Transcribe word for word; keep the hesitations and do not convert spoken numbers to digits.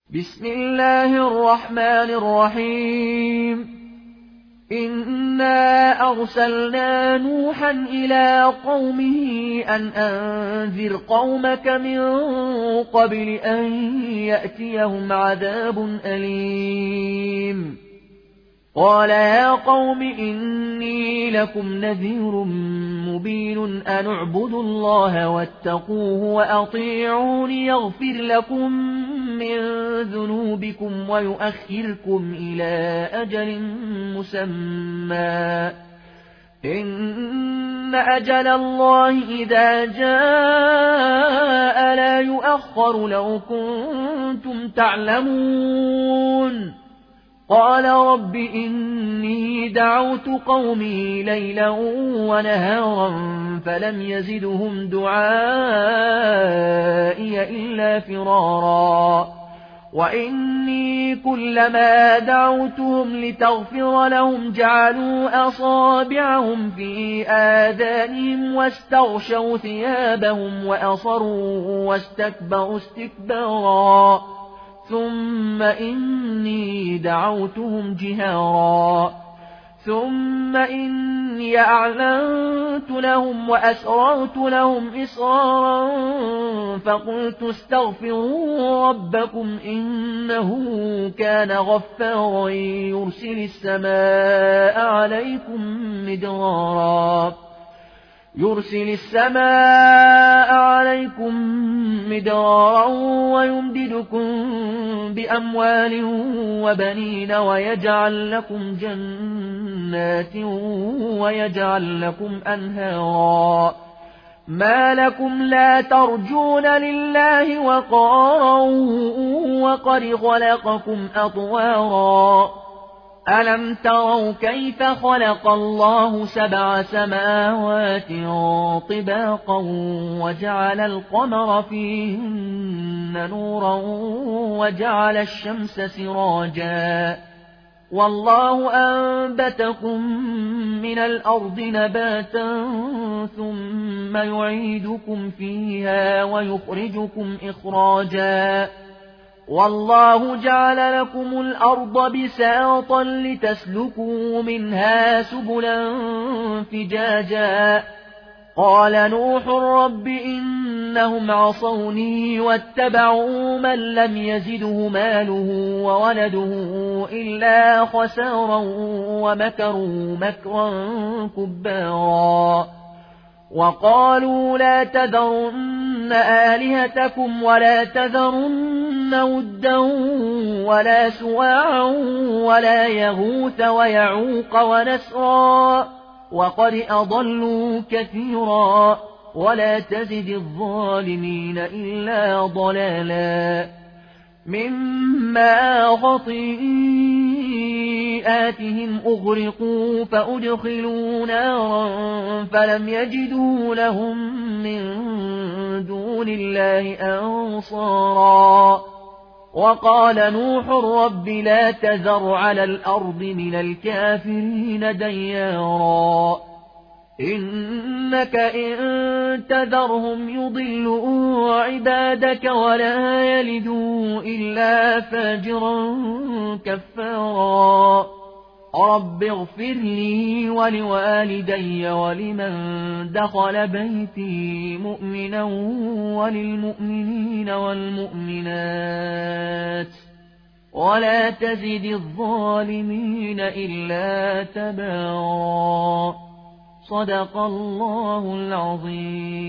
بسم الله الرحمن الرحيم. إنا أرسلنا نوحا إلى قومه أن أنذر قومك من قبل أن يأتيهم عذاب أليم. قال يا قوم إني لكم نذير مبين أن اعبدوا الله واتقوه وأطيعون يغفر لكم من ذنوبكم ويؤخركم إلى أجل مسمى إن أجل الله إذا جاء لا يؤخر لو كنتم تعلمون. قال رب إني دعوت قومي ليلا ونهارا فلم يزدهم دعائي إلا فرارا وإني كلما دعوتهم لتغفر لهم جعلوا أصابعهم في آذانهم واستغشوا ثيابهم وأصروا واستكبروا استكبارا ثم إني دعوتهم جهارا ثم إني أعلنت لهم وأسررت لهم إسرارا فقلت استغفروا ربكم إنه كان غفارا يرسل السماء عليكم مدرارا يرسل السماء عليكم مدرارا ويمددكم بأموال وبنين ويجعل لكم جنات ويجعل لكم أنهارا ما لكم لا ترجون لله وقارا وقد خلقكم أطوارا ألم تروا كيف خلق الله سبع سماوات طباقا وجعل القمر فيهن نورا وجعل الشمس سراجا والله أنبتكم من الأرض نباتا ثم يعيدكم فيها ويخرجكم إخراجا والله جعل لكم الأرض بساطا لتسلكوا منها سبلا فجاجا قال نوح رب إنهم عصوني واتبعوا من لم يزده ماله وولده إلا خسارا ومكروا مكرا كبارا وقالوا لا تذرن آلهتكم ولا تذرن ودا ولا سواعا ولا يغوث ويعوق ونسرا وقد أضلوا كثيرا ولا تزد الظالمين إلا ضلالا مما خطيئاتهم أغرقوا فأدخلوا نارا فلم يجدوا لهم من دون الله أنصارا وقال نوح رب لا تذر على الأرض من الكافرين ديارا إنك إن تذرهم يضلوا عبادك ولا يلدوا إلا فاجرا كفارا رب اغفر لي ولوالدي ولمن دخل بيتي مؤمنا وللمؤمنين والمؤمنات ولا تزد الظالمين إلا تبارا صدق الله العظيم.